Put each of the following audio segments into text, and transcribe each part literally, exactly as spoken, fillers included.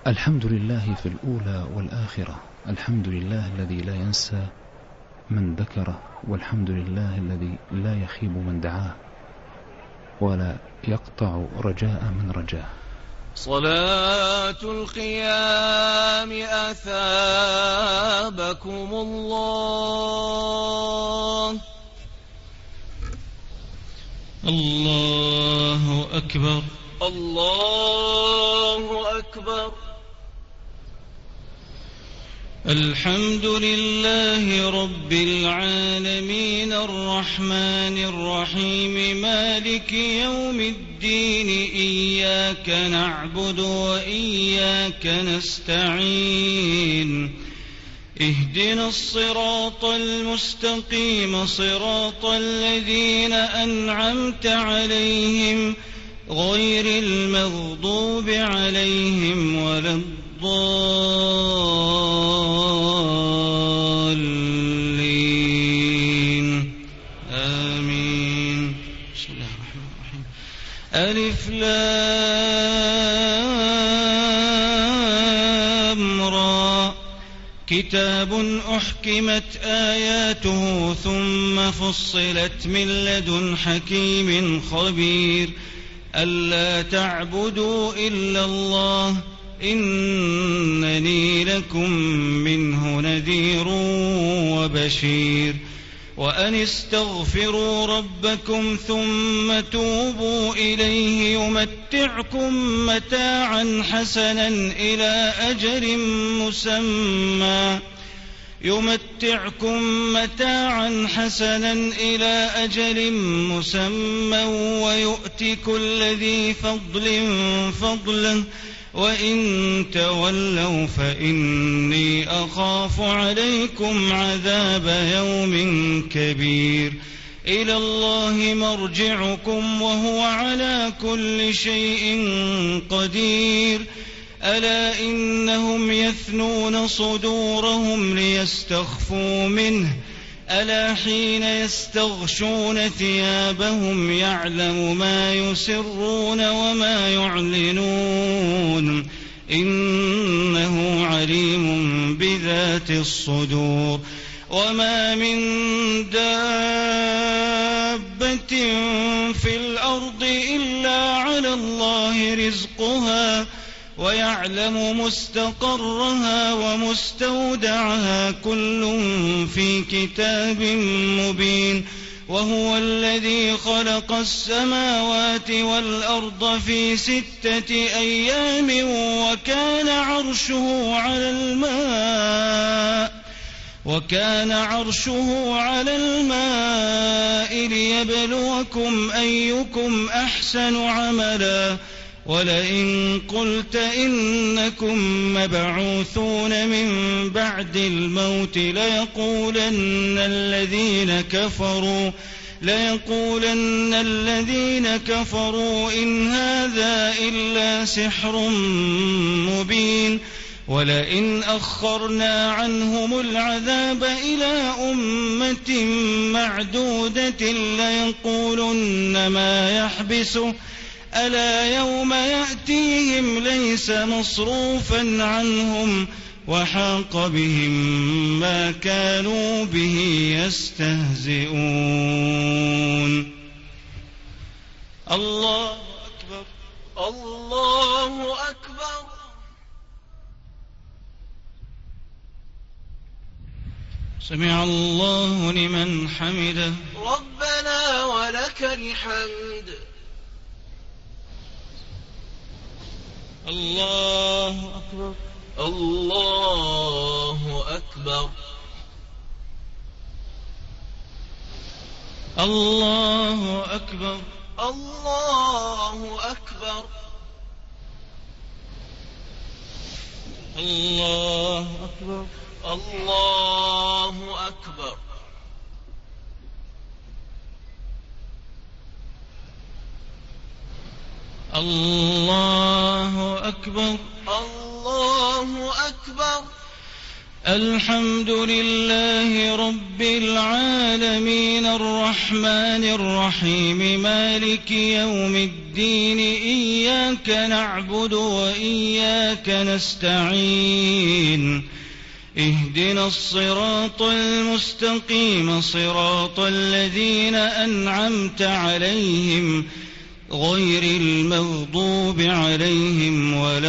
الحمد لله في الأولى والآخرة، الحمد لله الذي لا ينسى من ذكره، والحمد لله الذي لا يخيب من دعاه ولا يقطع رجاء من رجاه. صلاة القيام أثابكم الله. الله أكبر الله أكبر. الحمد لله رب العالمين الرحمن الرحيم مالك يوم الدين، إياك نعبد وإياك نستعين، اهدنا الصراط المستقيم صراط الذين أنعمت عليهم غير المغضوب عليهم ولا الضالين آمين. بسم الله الرحمن الرحيم. ألف لام را، كتاب أحكمت آياته ثم فصلت من لدن حكيم خبير، ألا تعبدوا إلا الله إنني لكم منه نذير وبشير، وأن استغفروا ربكم ثم توبوا إليه يمتعكم متاعا حسنا إلى أجل مسمى يمتعكم متاعا حسنا إلى أجل مسمى ويؤتي كل ذي فضل فضله، وإن تولوا فإني أخاف عليكم عذاب يوم كبير. إلى الله مرجعكم وهو على كل شيء قدير. ألا إنهم يثنون صدورهم ليستخفوا منه، ألا حين يستغشون ثيابهم يعلم ما يسرون وما يعلنون، إنه عليم بذات الصدور. وما من دابة في الأرض إلا على الله رزقها ويعلم مستقرها ومستودعها كل في كتاب مبين. وهو الذي خلق السماوات والأرض في ستة أيام وكان عرشه على الماء وكان عرشه على الماء ليبلوكم أيكم أحسن عملا. ولئن قلت إنكم مبعوثون من بعد الموت ليقولن الذين كفروا ليقولن الذين كفروا إن هذا إلا سحر مبين. ولئن أخرنا عنهم العذاب إلى أمة معدودة ليقولن ما يحبسه، ألا يوم يأتيهم ليس مصروفا عنهم وحاق بهم ما كانوا به يستهزئون. الله أكبر الله أكبر. سمع الله لمن حمده. ربنا ولك الحمد. الله أكبر الله أكبر. الله أكبر الله أكبر. الله أكبر الله أكبر. الله أكبر الله أكبر. الحمد لله رب العالمين الرحمن الرحيم مالك يوم الدين إياك نعبد وإياك نستعين اهدنا الصراط المستقيم صراط الذين أنعمت عليهم غير المغضوب عليهم ولا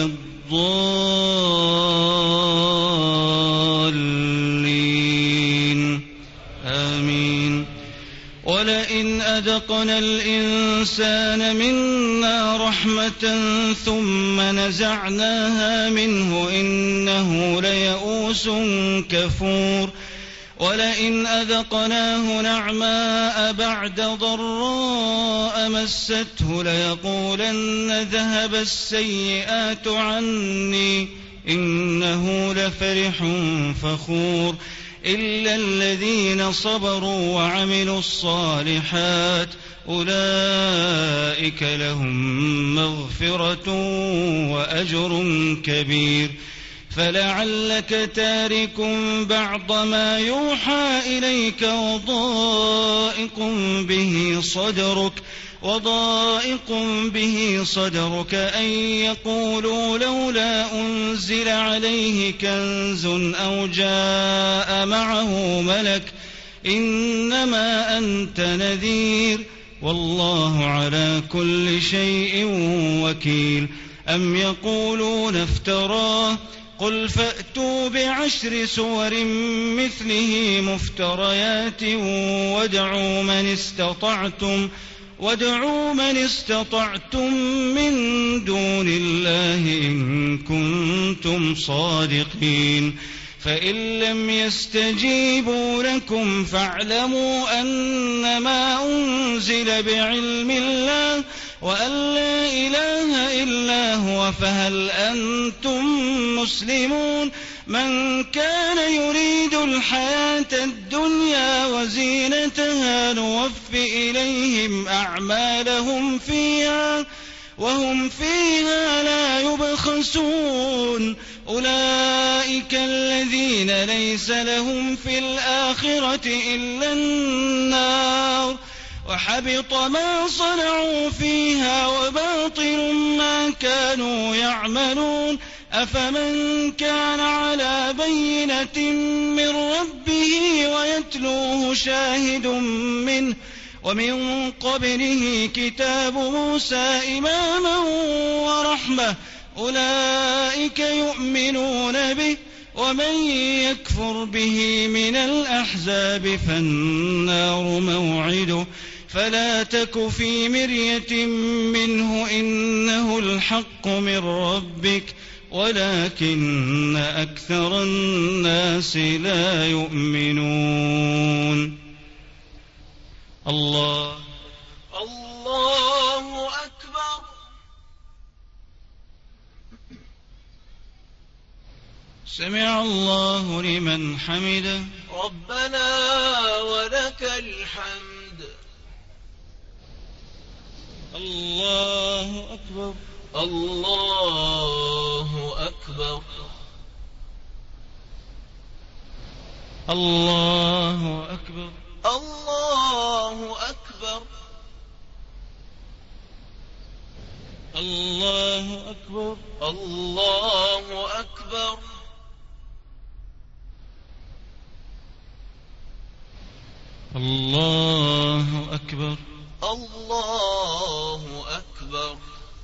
الضالين آمين. ولئن أذقنا الإنسان منا رحمة ثم نزعناها منه إنه ليئوس كفور. ولئن أذقناه نعماء بعد ضراء مسته ليقولن ذهب السيئات عني إنه لفرح فخور. إلا الذين صبروا وعملوا الصالحات أولئك لهم مغفرة وأجر كبير. فلعلك تارك بعض ما يوحى إليك وضائق به صدرك وضائق به صدرك أن يقولوا لولا أنزل عليه كنز أو جاء معه ملك إنما أنت نذير والله على كل شيء وكيل. أم يقولون افتراه قل فأتوا بعشر سور مثله مفتريات وادعوا من استطعتم وادعوا من استطعتم من دون الله إن كنتم صادقين. فإن لم يستجيبوا لكم فاعلموا أنما أنزل بعلم الله وأن لا إله إلا هو فهل أنتم مسلمون. من كان يريد الحياة الدنيا وزينتها نوف إليهم أعمالهم فيها وهم فيها لا يبخسون. أولئك الذين ليس لهم في الآخرة إلا النار وحبط ما صنعوا فيها وباطل ما كانوا يعملون. أفمن كان على بينة من ربه ويتلوه شاهد منه ومن قبله كتاب موسى إماما ورحمة أولئك يؤمنون به. ومن يكفر به من الأحزاب فالنار موعده فلا تك في مرية منه إنه الحق من ربك ولكن أكثر الناس لا يؤمنون. الله الله أكبر. سمع الله لمن حمده. ربنا ولك الحمد. الله أكبر. الله أكبر. الله أكبر. الله أكبر. الله أكبر. الله أكبر. الله أكبر. الله أكبر.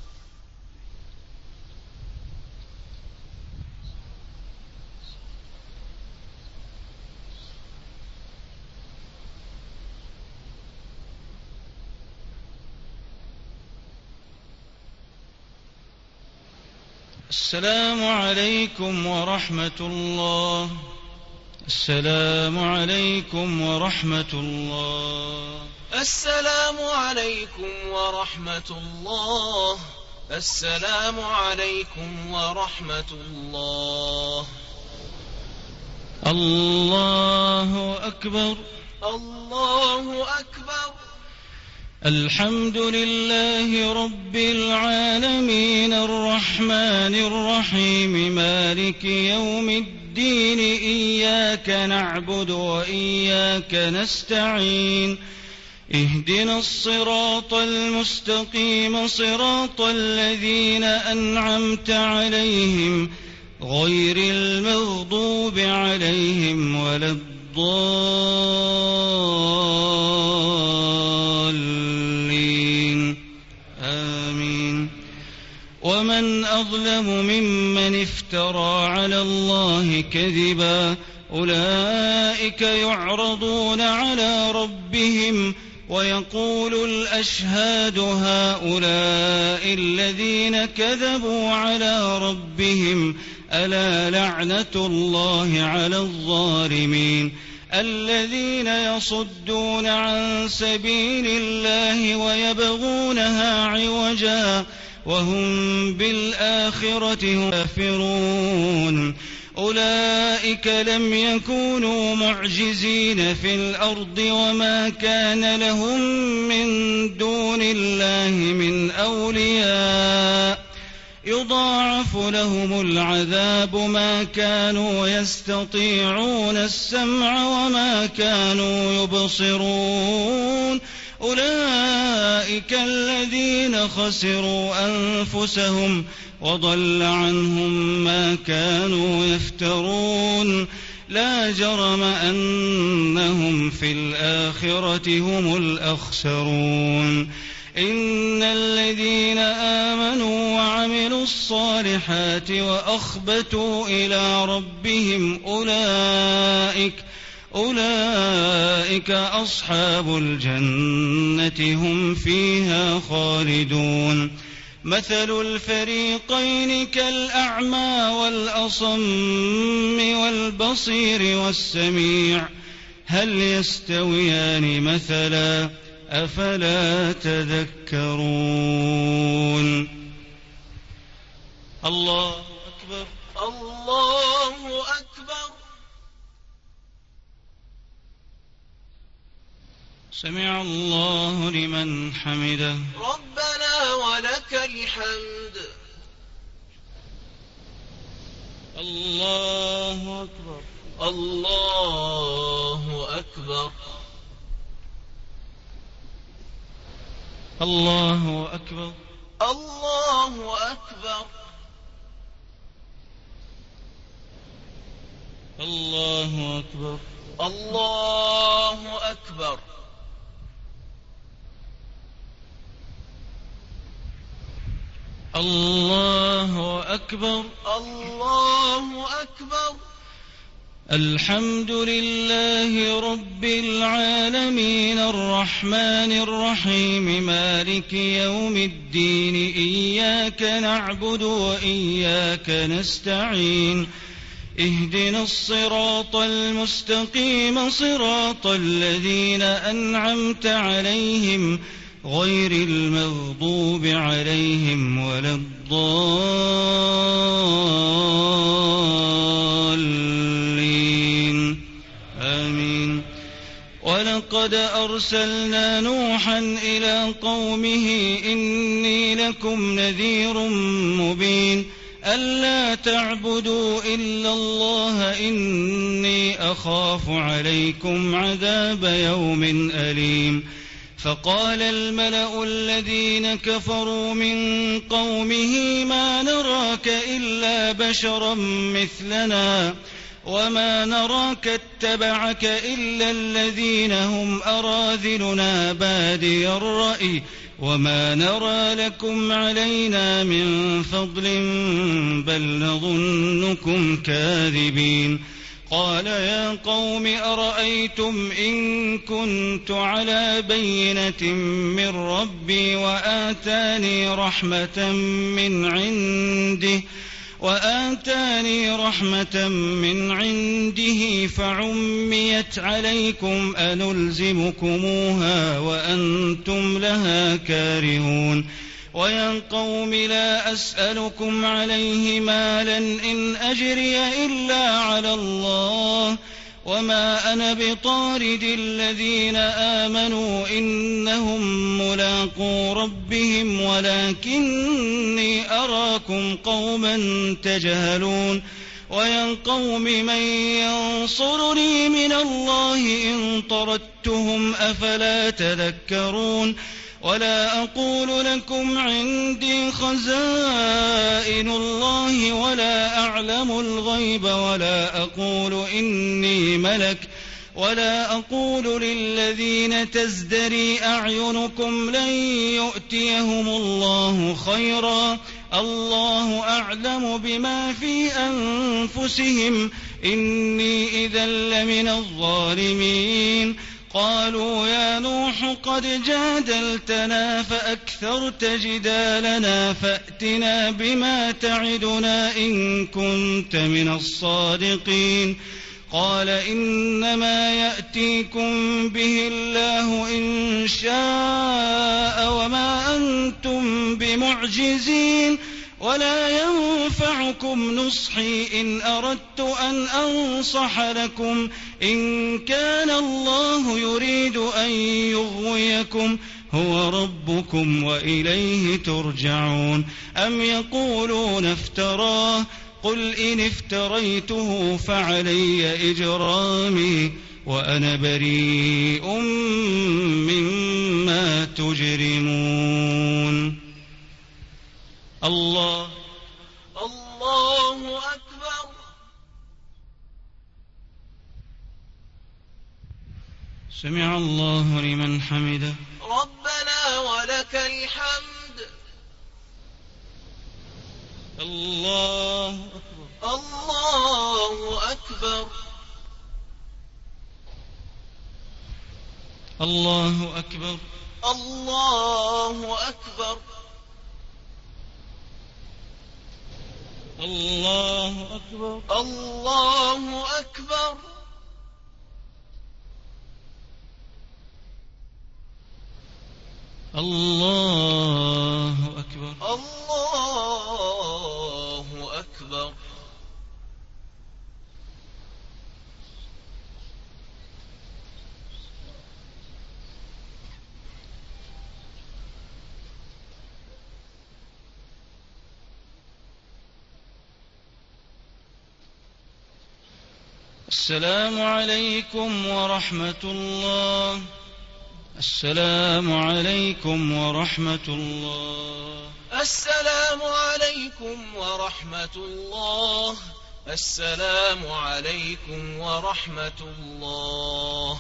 السلام عليكم ورحمة الله. السلام عليكم ورحمة الله. السلام عليكم ورحمة الله. السلام عليكم ورحمة الله. الله أكبر. الله أكبر. الحمد لله رب العالمين الرحمن الرحيم مالك يوم الدين الدين إياك نعبد وإياك نستعين اهدنا الصراط المستقيم صراط الذين أنعمت عليهم غير المغضوب عليهم ولا الضالين آمين. ومن أظلم ممن افترى على الله كذبا أولئك يعرضون على ربهم ويقول الأشهاد هؤلاء الذين كذبوا على ربهم ألا لعنة الله على الظالمين الذين يصدون عن سبيل الله ويبغونها عوجا وهم بالآخرة هم كافرون أولئك لم يكونوا معجزين في الأرض وما كان لهم من دون الله من أولياء يضاعف لهم العذاب ما كانوا يستطيعون السمع وما كانوا يبصرون أولئك الذين خسروا أنفسهم وضل عنهم ما كانوا يفترون لا جرم أنهم في الآخرة هم الأخسرون إن الذين آمنوا وعملوا الصالحات وأخبتوا إلى ربهم أولئك أولئك أصحاب الجنة هم فيها خالدون مثل الفريقين كالأعمى والأصم والبصير والسميع هل يستويان مثلا أفلا تذكرون. الله أكبر الله أكبر. سمع الله لمن حمده ربنا ولك الحمد. الله أكبر الله أكبر. الله أكبر. الله أكبر. الله أكبر. الله أكبر. الله أكبر. الله أكبر. الحمد لله رب العالمين الرحمن الرحيم مالك يوم الدين إياك نعبد وإياك نستعين اهدنا الصراط المستقيم صراط الذين أنعمت عليهم غير المغضوب عليهم ولا الضالين آمين. ولقد أرسلنا نوحا إلى قومه إني لكم نذير مبين ألا تعبدوا إلا الله إني أخاف عليكم عذاب يوم أليم. فقال الملأ الذين كفروا من قومه ما نراك إلا بشرا مثلنا وما نراك اتبعك إلا الذين هم أراذلنا بادي الرأي وما نرى لكم علينا من فضل بل نظنكم كاذبين. قال يا قوم أرأيتم إن كنت على بينة من ربي وآتاني رحمة من عنده وآتاني رحمة من عنده فعميت عليكم أنلزمكموها وأنتم لها كارهون. ويا قوم لا أسألكم عليه مالا إن أجري إلا على الله وما أنا بطارد الذين آمنوا إنهم ملاقو ربهم ولكني أراكم قوما تجهلون. ويا قوم من ينصرني من الله إن طردتهم أفلا تذكرون ولا أقول لكم عندي خزائن الله ولا أعلم الغيب ولا أقول إني ملك ولا أقول للذين تزدري أعينكم لن يؤتيهم الله خيرا الله أعلم بما في أنفسهم إني إذا لمن الظالمين قالوا يا نوح قد جادلتنا فأكثرت جدالنا فأتنا بما تعدنا إن كنت من الصادقين قال إنما يأتيكم به الله إن شاء وما أنتم بمعجزين ولا ينفعكم نصحي إن أردت أن أنصح لكم إن كان الله يريد أن يغويكم هو ربكم وإليه ترجعون أم يقولون افتراه قل إن افتريته فعلي إجرامي وأنا بريء مما تجرمون الله الله أكبر. سمع الله لمن حمده. ربنا ولك الحمد. الله أكبر. الله أكبر. الله أكبر. الله أكبر. الله أكبر. الله أكبر. الله أكبر. الله أكبر. السلام عليكم ورحمة الله. السلام عليكم ورحمة الله. السلام عليكم ورحمة الله. السلام عليكم ورحمة الله.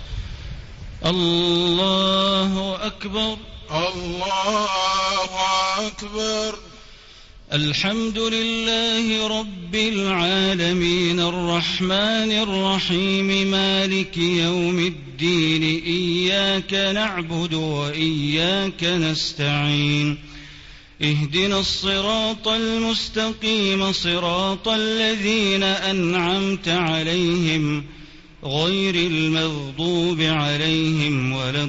الله أكبر. الله أكبر. الحمد لله رب العالمين الرحمن الرحيم مالك يوم الدين إياك نعبد وإياك نستعين اهدنا الصراط المستقيم صراط الذين أنعمت عليهم غير المغضوب عليهم ولا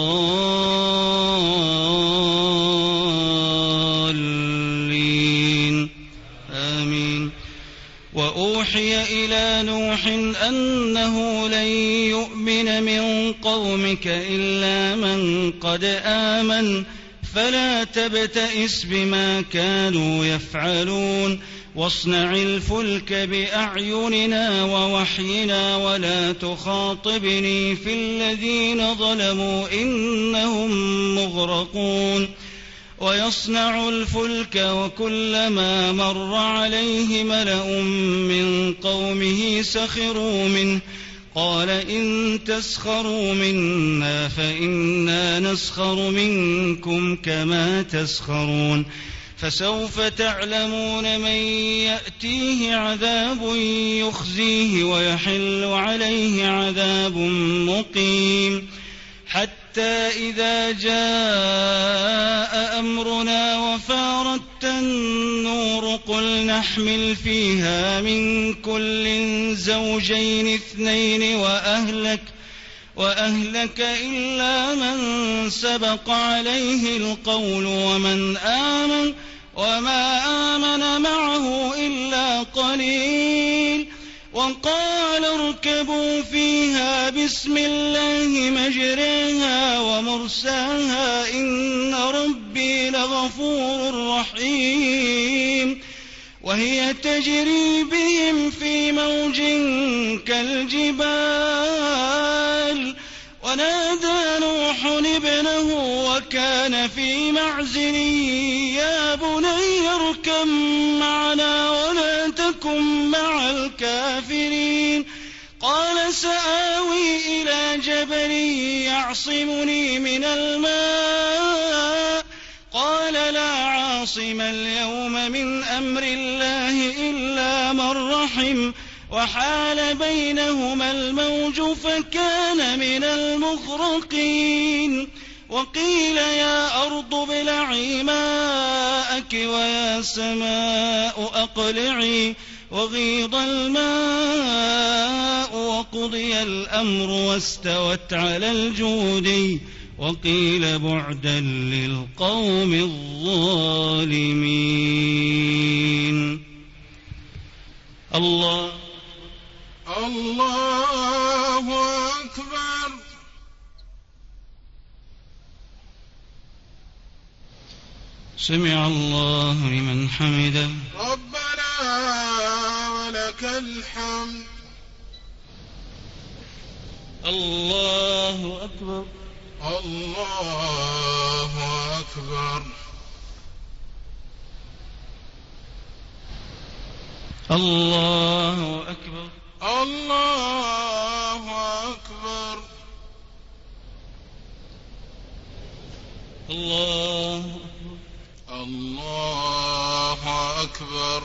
الضالين آمين. وأوحي إلى نوح أنه لن يؤمن من قومك إلا من قد آمن فلا تبتئس بما كانوا يفعلون واصنع الفلك بأعيننا ووحينا ولا تخاطبني في الذين ظلموا إنهم مغرقون. ويصنع الفلك وكلما مر عليه ملأ من قومه سخروا منه قال إن تسخروا منا فإنا نسخر منكم كما تسخرون فسوف تعلمون من يأتيه عذاب يخزيه ويحل عليه عذاب مقيم. حتى إذا جاء أمرنا وفارت النور قل نحمل فيها من كل زوجين اثنين وأهلك وأهلك إلا من سبق عليه القول ومن آمن وما آمن معه إلا قليل. وقال اركبوا فيها بسم الله مجريها ومرساها إن ربي لغفور رحيم. وهي تجري بهم في موج كالجبال ونادى نوح ابنه وكان في معزل يا بني اركب معنا ولا تكن مع الكافرين قال سآوي إلى جبل يعصمني من الماء قال لا عاصم اليوم من أمر الله إلا من رحم وحال بينهما الموج فكان من المغرقين وقيل يا أرض ابلعي ماءك ويا سماء أقلعي وغيض الماء وقضي الأمر واستوت على الجودي وقيل بعدا للقوم الظالمين. الله الله أكبر. سمع الله لمن حمده. ربنا ولك الحمد. الله أكبر. الله أكبر. الله أكبر. الله أكبر. الله الله أكبر.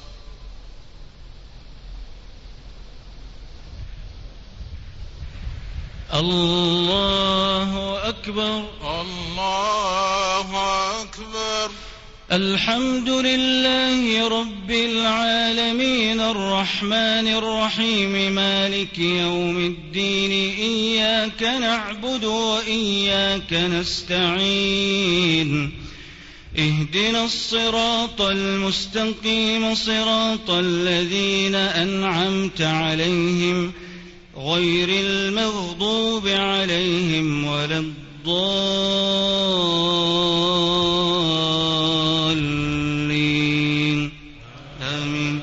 الله أكبر. الله أكبر. الحمد لله رب العالمين الرحمن الرحيم مالك يوم الدين إياك نعبد وإياك نستعين اهدنا الصراط المستقيم صراط الذين أنعمت عليهم غير المغضوب عليهم ولا الضالين آمين.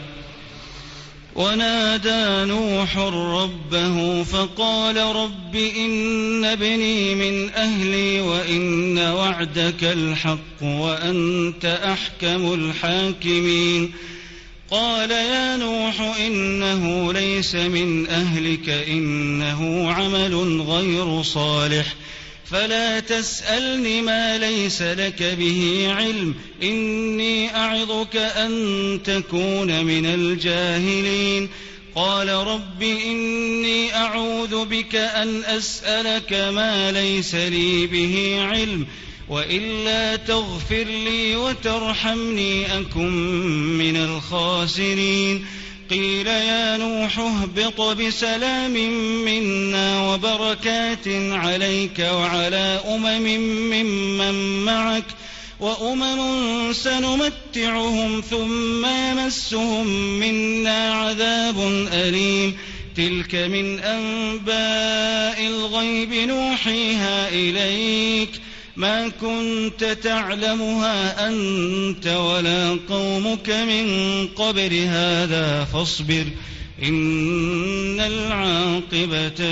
ونادى نوح ربه فقال رب إن ابني من أهلي وإن وعدك الحق وأنت أحكم الحاكمين قال يا نوح إنه ليس من أهلك إنه عمل غير صالح فلا تسألني ما ليس لك به علم إني أعظك أن تكون من الجاهلين قال رب إني أعوذ بك أن أسألك ما ليس لي به علم وإلا تغفر لي وترحمني أكن من الخاسرين قيل يا نوح اهبط بسلام منا وبركات عليك وعلى أمم ممن معك وأمم سنمتعهم ثم يمسهم منا عذاب أليم تلك من أنباء الغيب نوحيها إليك ما كنت تعلمها أنت ولا قومك من قبل هذا فاصبر إن العاقبة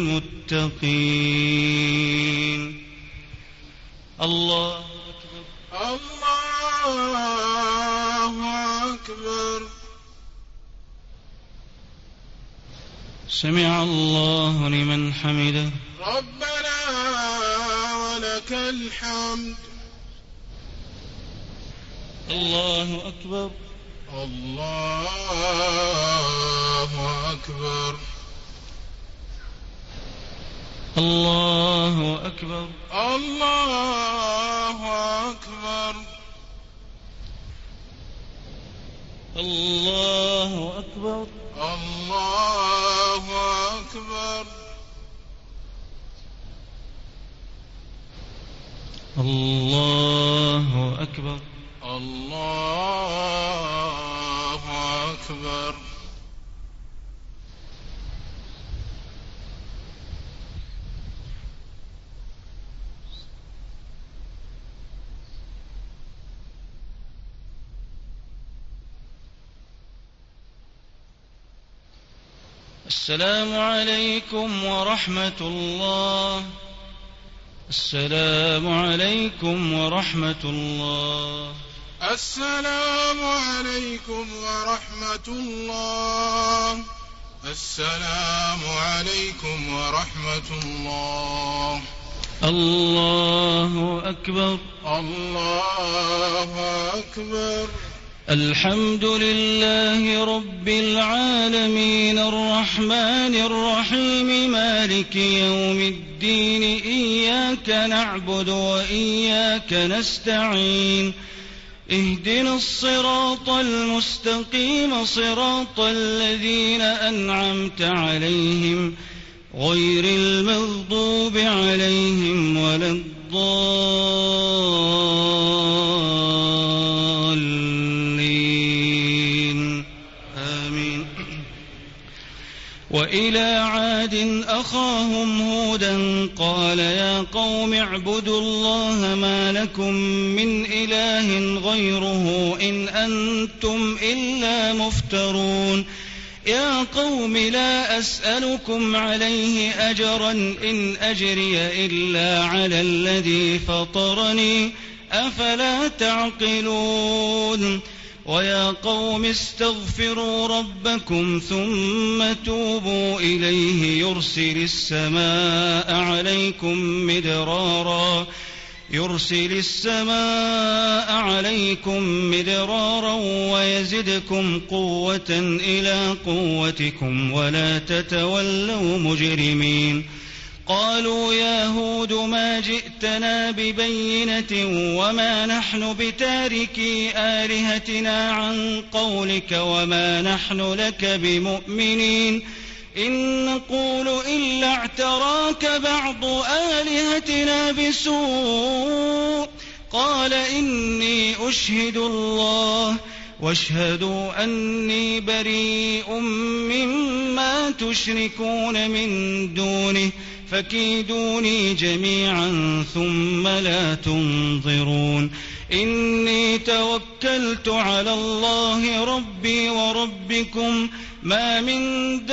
للمتقين. الله أكبر. الله أكبر. سمع الله لمن حمده. ربنا ولك الحمد. الله أكبر. الله أكبر. الله أكبر. الله أكبر. الله أكبر. الله أكبر. الله أكبر. الله أكبر. السلام عليكم ورحمة الله. السلام عليكم ورحمة الله. السلام عليكم ورحمة الله. السلام عليكم ورحمة الله. الله أكبر. الله أكبر. الحمد لله رب العالمين الرحمن الرحيم مالك يوم الدين إياك نعبد وإياك نستعين اهدنا الصراط المستقيم صراط الذين أنعمت عليهم غير المغضوب عليهم ولا الضالين آمين. وإلى عاد أخاهم هودا قال يا قوم اعبدوا الله ما لكم من إله غيره إن أنتم إلا مفترون. يا قوم لا أسألكم عليه أجرا إن أجري إلا على الذي فطرني أفلا تعقلون. ويا قوم استغفروا ربكم ثم توبوا إليه يرسل السماء عليكم مدرارا يرسل السماء عليكم مدرارا ويزدكم قوة إلى قوتكم ولا تتولوا مجرمين. قالوا يا هود ما جئتنا ببينة وما نحن بتاركي آلهتنا عن قولك وما نحن لك بمؤمنين إن نقول إلا اعتراك بعض آلهتنا بسوء. قال إني أشهد الله واشهدوا أني بريء مما تشركون من دونه فكيدوني جميعا ثم لا تنظرون. إني توكلت على الله ربي وربكم ما من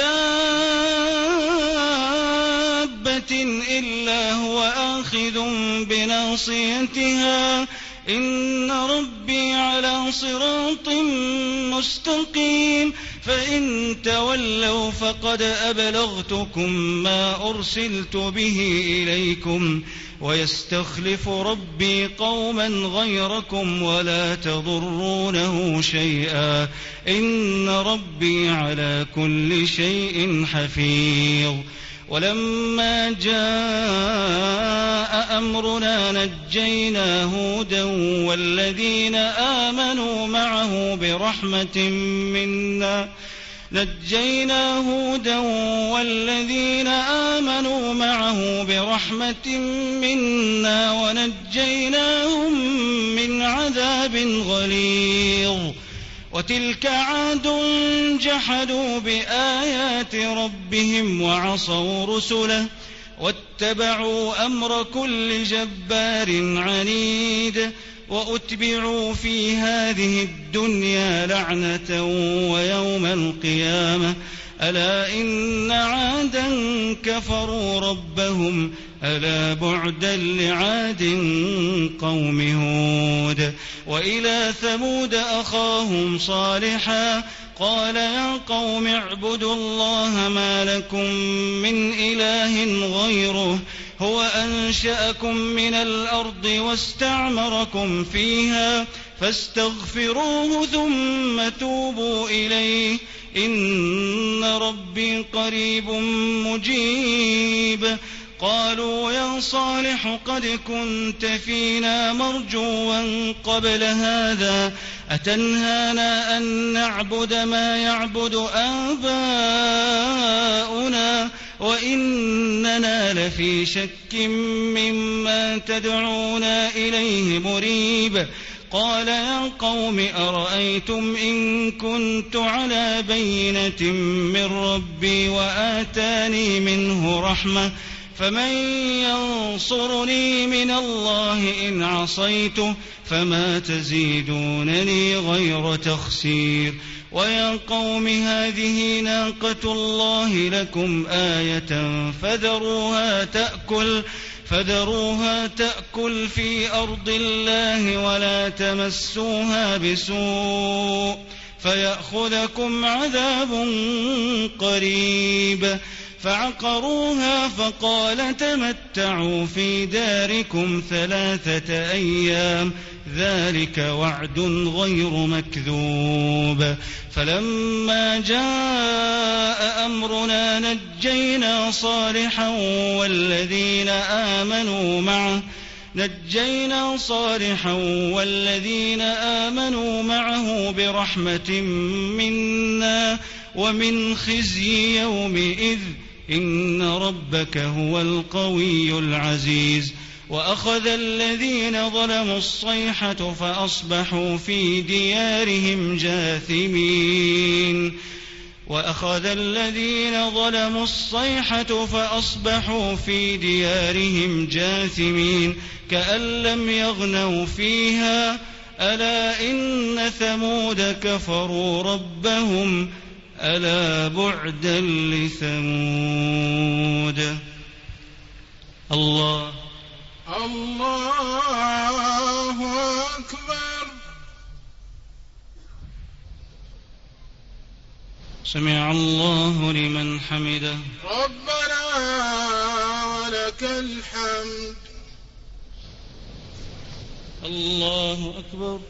دابة إلا هو آخذ بناصيتها إن ربي على صراط مستقيم. فإن تولوا فقد أبلغتكم ما أرسلت به إليكم ويستخلف ربي قوما غيركم ولا تضرونه شيئا إن ربي على كل شيء حفيظ. ولما جاء أمرنا نجينا هودا والذين آمنوا معه برحمة منا نجينا هودا والذين آمنوا معه برحمة منا ونجيناهم من عذاب غليظ. وتلك عاد جحدوا بآيات ربهم وعصوا رسله واتبعوا أمر كل جبار عنيد. وأتبعوا في هذه الدنيا لعنة ويوم القيامة ألا إن عادا كفروا ربهم ألا بعدا لعاد قوم هود. وإلى ثمود أخاهم صالحا قال يا قوم اعبدوا الله ما لكم من إله غيره هو أنشأكم من الأرض واستعمركم فيها فاستغفروه ثم توبوا إليه إن ربي قريب مجيب. قالوا يا صالح قد كنت فينا مرجوا قبل هذا أتنهانا أن نعبد ما يعبد آباؤنا وإننا لفي شك مما تدعونا إليه مريب. قال يا قوم أرأيتم إن كنت على بينة من ربي وآتاني منه رحمة فمن ينصرني من الله إن عصيته فما تزيدونني غير تخسير. ويا قوم هذه ناقة الله لكم آية فذروها تأكل فذروها تأكل في أرض الله ولا تمسوها بسوء فيأخذكم عذاب قريب. فعقروها فقال تمتعوا في داركم ثلاثة أيام ذلك وعد غير مكذوب. فلما جاء أمرنا نجينا صالحا والذين آمنوا معه نجينا صالحا والذين آمنوا معه برحمة منا ومن خزي يومئذ إن ربك هو القوي العزيز. وأخذ الذين ظلموا الصيحة فأصبحوا في ديارهم جاثمين وأخذ الذين ظلموا الصيحة فأصبحوا في ديارهم جاثمين كأن لم يغنوا فيها ألا إن ثمود كفروا ربهم ألا بعدا لثمود. الله الله أكبر. سمع الله لمن حمده. ربنا ولك الحمد. الله أكبر.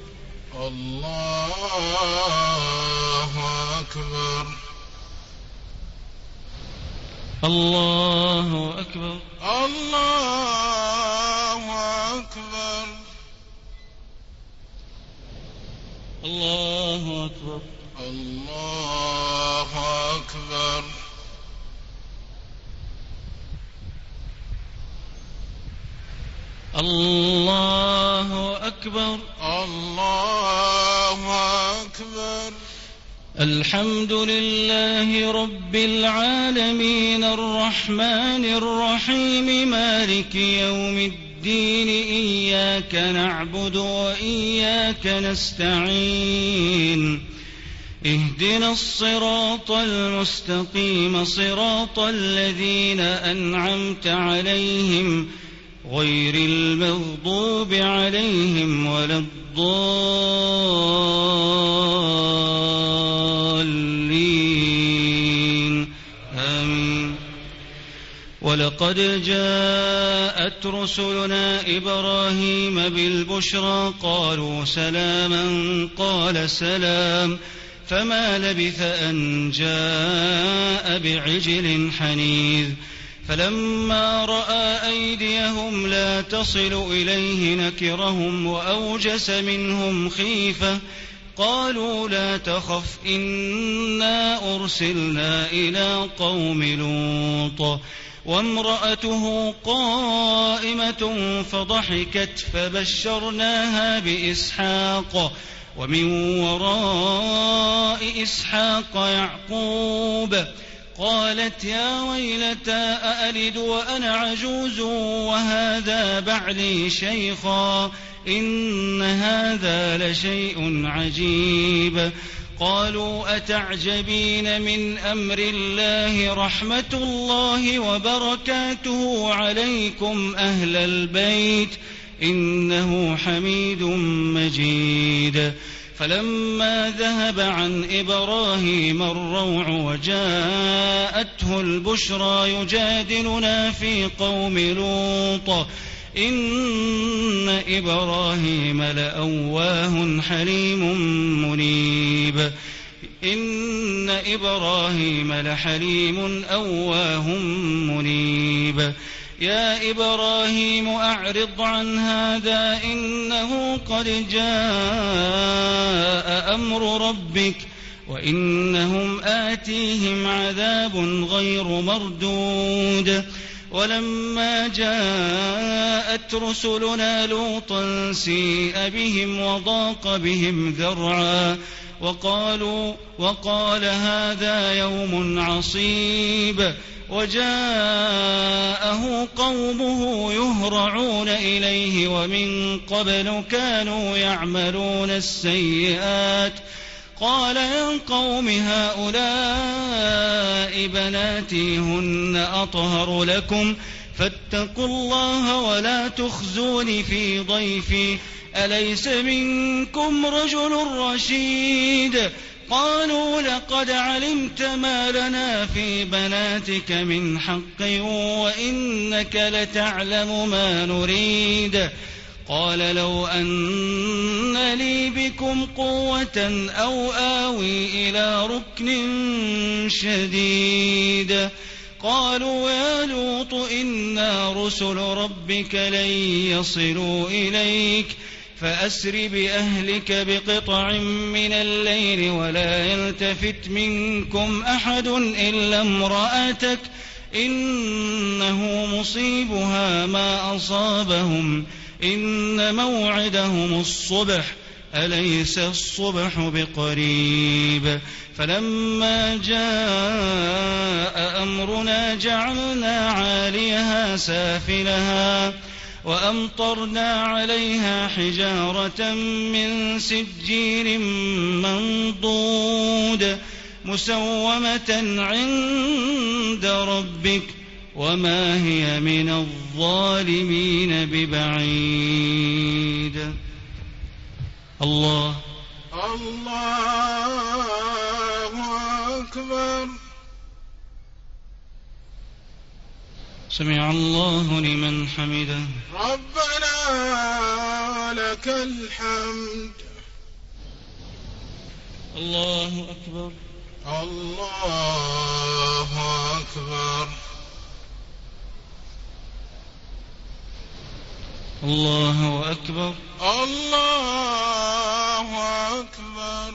الله أكبر. الله أكبر. الله أكبر. الله أكبر. الله أكبر. الله أكبر. الله أكبر. الحمد لله رب العالمين الرحمن الرحيم مالك يوم الدين إياك نعبد وإياك نستعين اهدنا الصراط المستقيم صراط الذين أنعمت عليهم غير المغضوب عليهم ولا الضالين آمين. ولقد جاءت رسلنا إبراهيم بالبشرى قالوا سلاما قال سلام فما لبث أن جاء بعجل حنيذ. فلما رأى أيديهم لا تصل إليه نكرهم وأوجس منهم خيفة قالوا لا تخف إنا أرسلنا إلى قوم لوط وامرأته قائمة فضحكت فبشرناها بإسحاق ومن وراء إسحاق يعقوب قالت يا ويلتى أألد وأنا عجوز وهذا بعلي شيخا إن هذا لشيء عجيب. قالوا أتعجبين من أمر الله رحمة الله وبركاته عليكم أهل البيت إنه حميد مجيد. فلما ذهب عن إبراهيم الروع وجاءته البشرى يجادلنا في قوم لوط إن إبراهيم لأواه حليم منيب. إن إبراهيم لحليم أواه منيب. يا إبراهيم أعرض عن هذا إنه قد جاء أمر ربك وإنهم آتيهم عذاب غير مردود. ولما جاءت رسلنا لوطا سيء بهم وضاق بهم ذرعا وقالوا وقال هذا يوم عصيب وجاءه قومه يهرعون إليه ومن قبل كانوا يعملون السيئات قال يا قوم هؤلاء بناتي هن أطهر لكم فاتقوا الله ولا تخزون في ضيفي أليس منكم رجل رشيد قالوا لقد علمت ما لنا في بناتك من حق وإنك لتعلم ما نريد قال لو أن لي بكم قوة أو آوي إلى ركن شديد قالوا يا لوط إنا رسل ربك لن يصلوا إليك فأسر بأهلك بقطع من الليل ولا يلتفت منكم أحد إلا امرأتك إنه مصيبها ما أصابهم إن موعدهم الصبح أليس الصبح بقريب فلما جاء أمرنا جعلنا عاليها سافلها وأمطرنا عليها حجارة من سجيل منضود مسومة عند ربك وما هي من الظالمين ببعيد. الله الله أكبر. سمع الله لمن حمده. ربنا لك الحمد. الله أكبر. الله أكبر. الله أكبر. الله أكبر.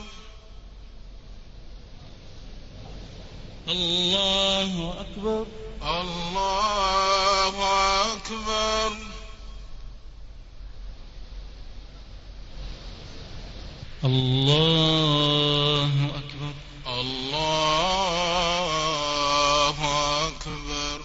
الله أكبر. الله أكبر. الله أكبر. الله أكبر.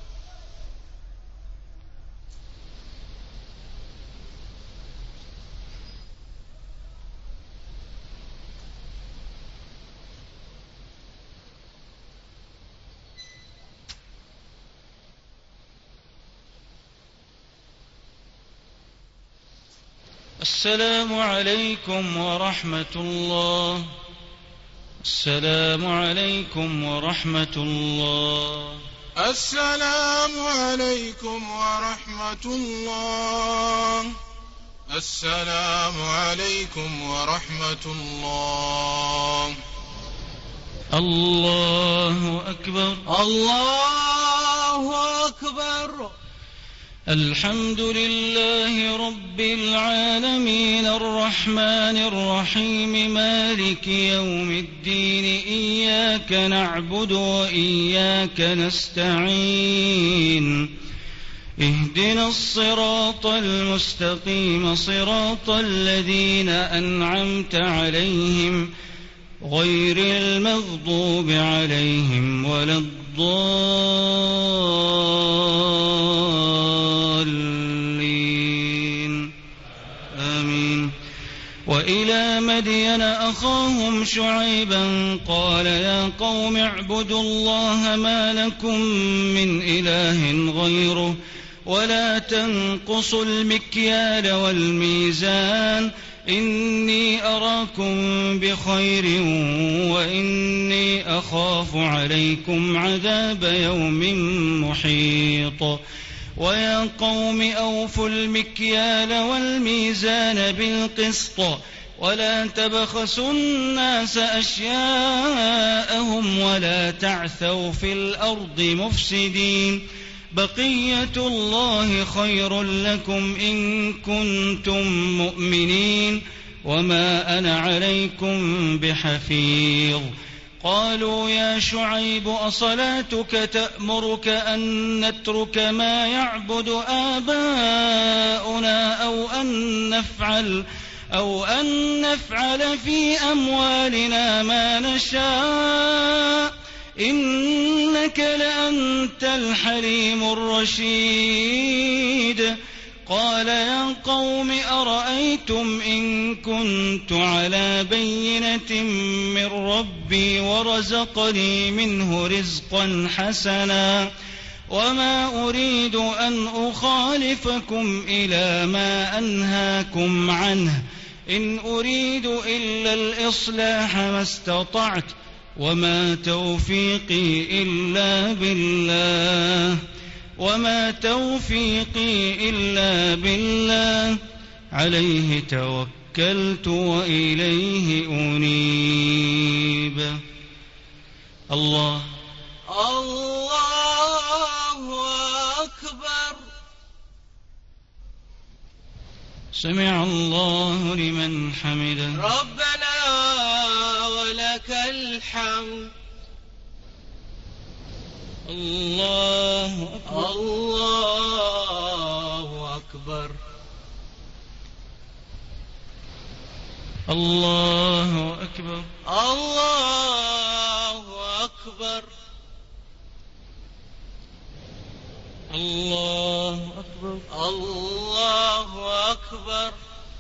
السلام عليكم ورحمة الله. السلام عليكم ورحمة الله. السلام عليكم ورحمة الله. السلام عليكم ورحمة الله. الله أكبر. الله أكبر. الحمد لله رب العالمين الرحمن الرحيم مالك يوم الدين إياك نعبد وإياك نستعين اهدنا الصراط المستقيم صراط الذين أنعمت عليهم غير المغضوب عليهم ولا الضالين آمين. وإلى مدين أخاهم شعيبا قال يا قوم اعبدوا الله ما لكم من إله غيره ولا تنقصوا المكيال والميزان إني أراكم بخير وإني أخاف عليكم عذاب يوم محيط. ويا قوم أوفوا المكيال والميزان بالقسط ولا تبخسوا الناس أشياءهم ولا تعثوا في الأرض مفسدين بقية الله خير لكم إن كنتم مؤمنين وما أنا عليكم بحفيظ. قالوا يا شعيب أصلاتك تأمرك أن نترك ما يعبد آباؤنا أو أن نفعل أو أن نفعل في أموالنا ما نشاء إنك لأنت الحليم الرشيد. قال يا قوم أرأيتم إن كنت على بينة من ربي ورزقني منه رزقا حسنا وما أريد أن أخالفكم إلى ما أنهاكم عنه إن أريد إلا الإصلاح ما استطعت وما توفيقي إلا بالله وما توفيقي إلا بالله عليه توكلت وإليه أنيب. الله الله أكبر. سمع الله لمن حمده. ربنا ولك الحمد. الله أكبر. الله أكبر. الله أكبر. الله أكبر. الله أكبر. الله أكبر.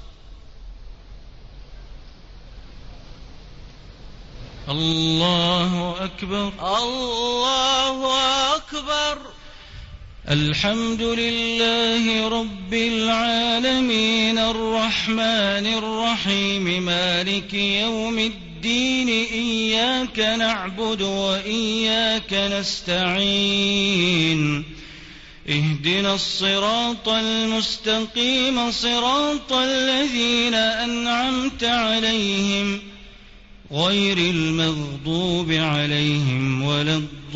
الله أكبر. الله أكبر. الحمد لله رب العالمين الرحمن الرحيم مالك يوم الدين إياك نعبد وإياك نستعين اهدنا الصراط المستقيم صراط الذين أنعمت عليهم غير المغضوب عليهم ولا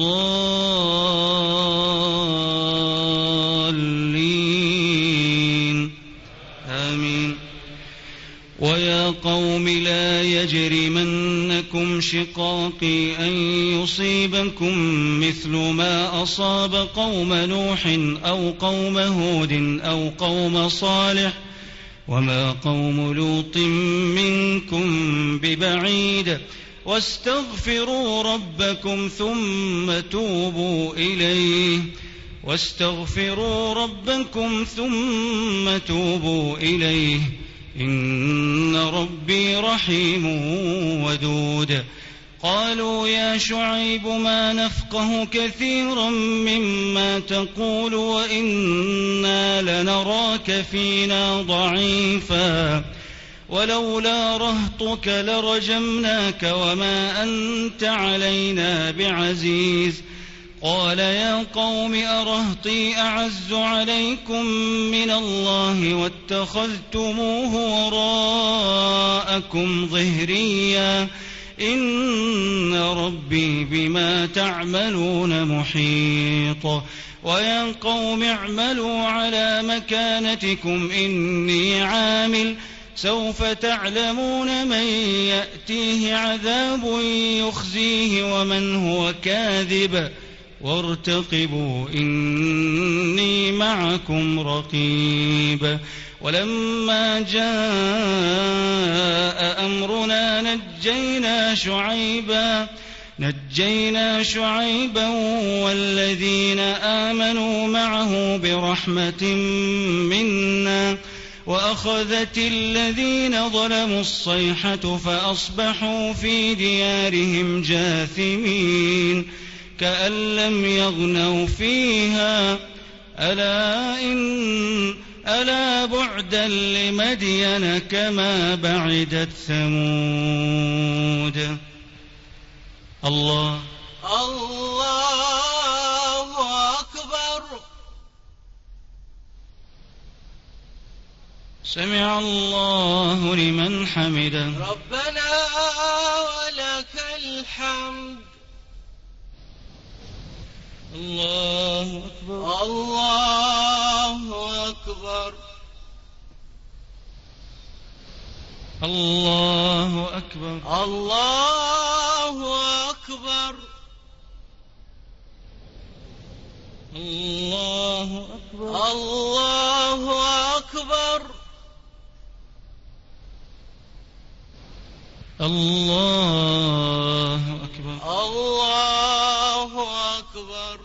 الضالين آمين. ويا قوم لا يجرمنكم شقاقي أن يصيبكم مثل ما أصاب قوم نوح أو قوم هود أو قوم صالح وما قوم لوط منكم ببعيد واستغفروا ربكم ثم توبوا إليه واستغفروا ربكم ثم توبوا إليه إن ربي رحيم ودود. قالوا يا شعيب ما نفقه كثيرا مما تقول وإنا لنراك فينا ضعيفا ولولا رهطك لرجمناك وما أنت علينا بعزيز. قال يا قوم أرهطي أعز عليكم من الله واتخذتموه وراءكم ظهريا إن ربي بما تعملون محيط. ويا قوم اعملوا على مكانتكم إني عامل سوف تعلمون من يأتيه عذاب يخزيه ومن هو كاذب وارتقبوا إني معكم رقيب. ولما جاء أمرنا نجينا شعيبا نجينا شعيبا والذين آمنوا معه برحمة منا وأخذت الذين ظلموا الصيحة فأصبحوا في ديارهم جاثمين كأن لم يغنوا فيها ألا إن ألا بعدا لمدين كما بعدت ثمود. الله الله أكبر. سمع الله لمن حمده. ربنا ولك الحمد. الله أكبر. الله أكبر. الله أكبر. الله أكبر. الله أكبر. الله أكبر. الله أكبر. الله أكبر.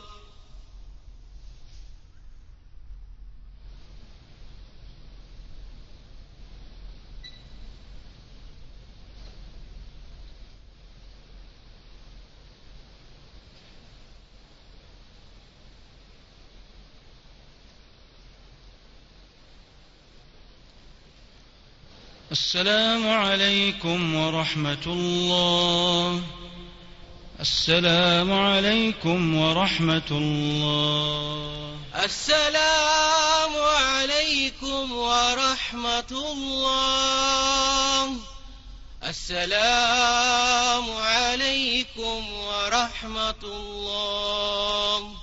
السلام عليكم ورحمة الله. السلام عليكم ورحمة الله. السلام عليكم ورحمة الله. السلام عليكم ورحمة الله.